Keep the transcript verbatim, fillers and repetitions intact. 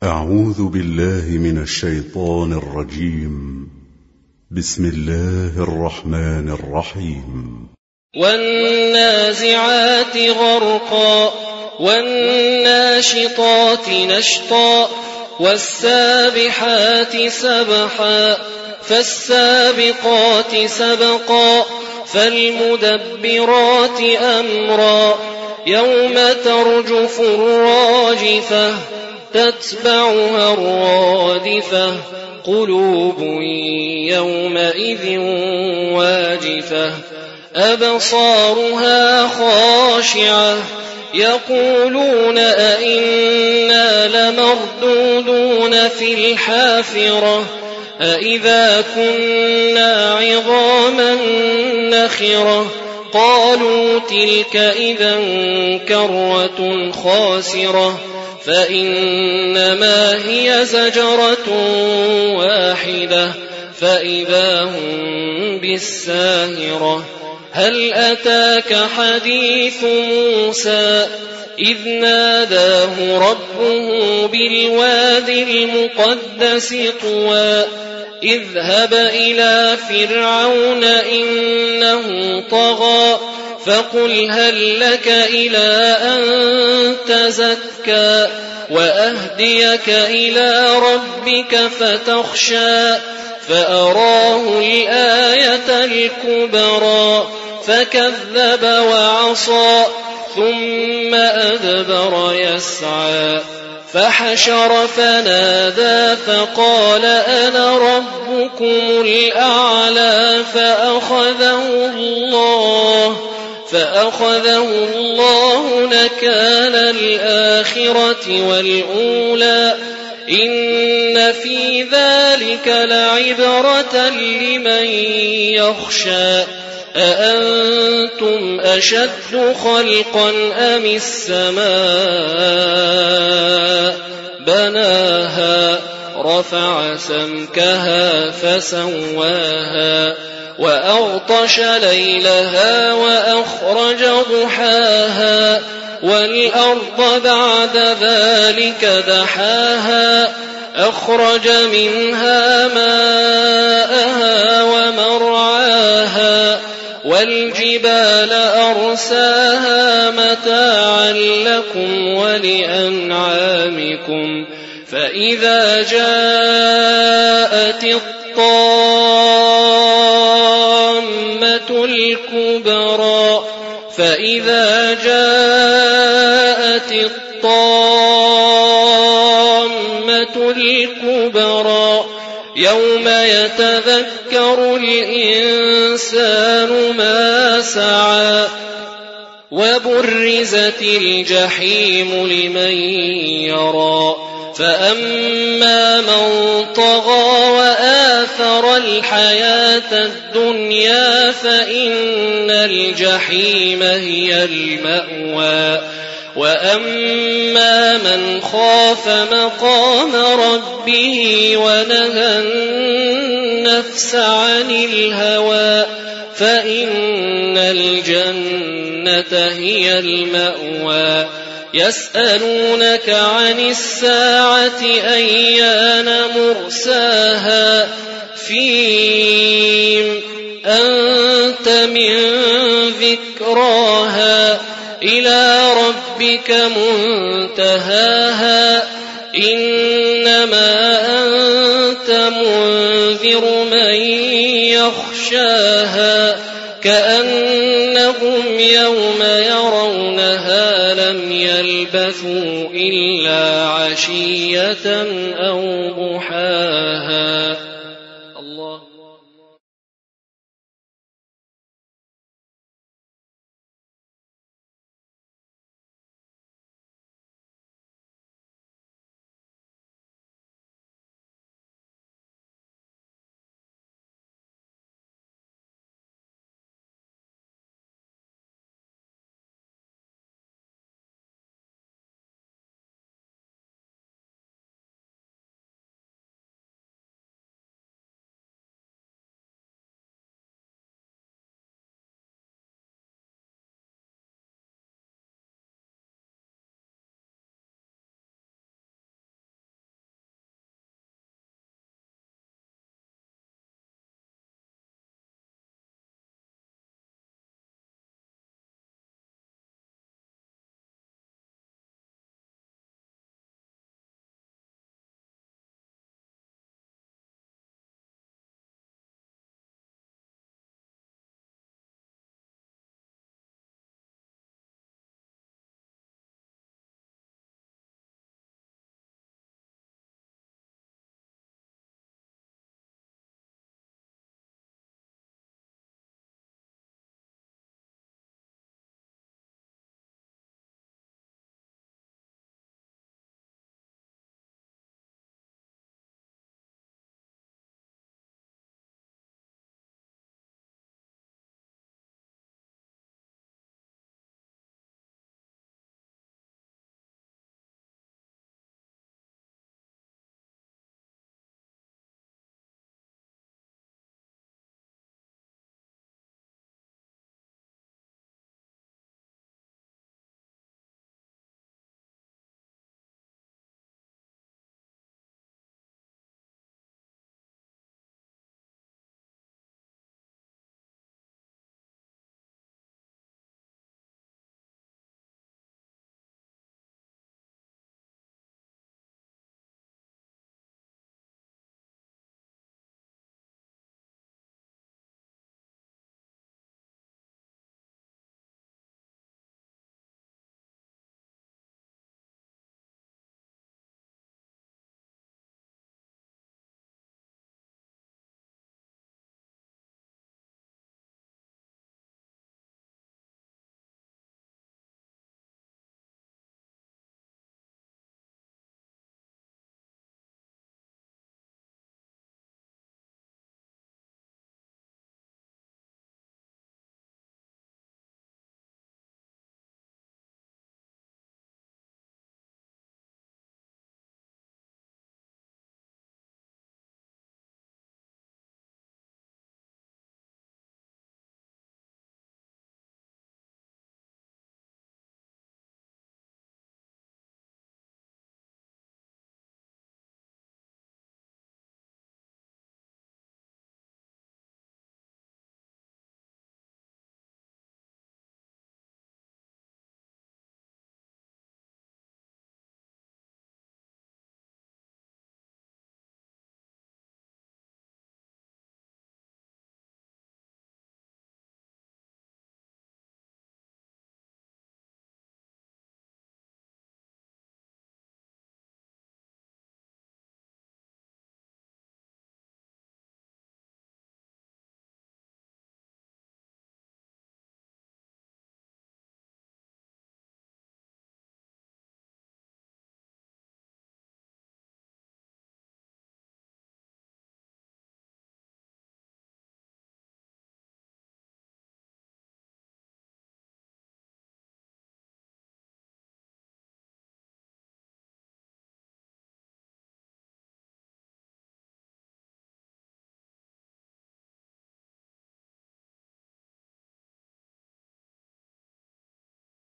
أعوذ بالله من الشيطان الرجيم. بسم الله الرحمن الرحيم. والنازعات غرقا والناشطات نشطا والسابحات سبحا فالسابقات سبقا فالمدبرات أمرا يوم ترجف الراجفة تتبعها الرادفة قلوب يومئذ واجفة أبصارها خاشعة يقولون أئنا لمردودون في الحافرة أئذا كنا عظاما نخرة قالوا تلك إذا كرة خاسرة فإنما هي زجرة واحدة فإذا هم بالساهرة هل أتاك حديث موسى إذ ناداه ربه بالوادي المقدس طوى اذهب إلى فرعون إنه طغى فقل هل لك إلى أن تزكى وأهديك إلى ربك فتخشى فأراه الآية الكبرى فكذب وعصى ثم أدبر يسعى فحشر فنادى فقال أنا ربكم الأعلى فأخذه الله فأخذه الله نكال الآخرة والأولى إن في ذلك لعبرة لمن يخشى أأنتم أشد خلقا أم السماء بناها رفع سمكها فسواها وأغطش ليلها وأخرج ضحاها والأرض بعد ذلك دحاها أخرج منها ماءها ومرعاها والجبال أرساها متاعا لكم ولأنعامكم فإذا جاءت الطامة الكبرى فإذا جاءت الطامة الكبرى يوم يتذكر الإنسان ما سعى وبرزت الجحيم لمن يرى فأما من طغى وآثر الحياة الدنيا فإن الجحيم هي المأوى وأما من خاف مقام ربه ونهى النفس عن الهوى فإن الجنة هي المأوى يسألونك عن الساعة أيان مرساها فيم أنت من ذكراها إلى ربك منتهاها إنما أنت منذر من يخشاها كأنهم يوم يرونها لم يلبثوا إلا عشية أو ضحاها.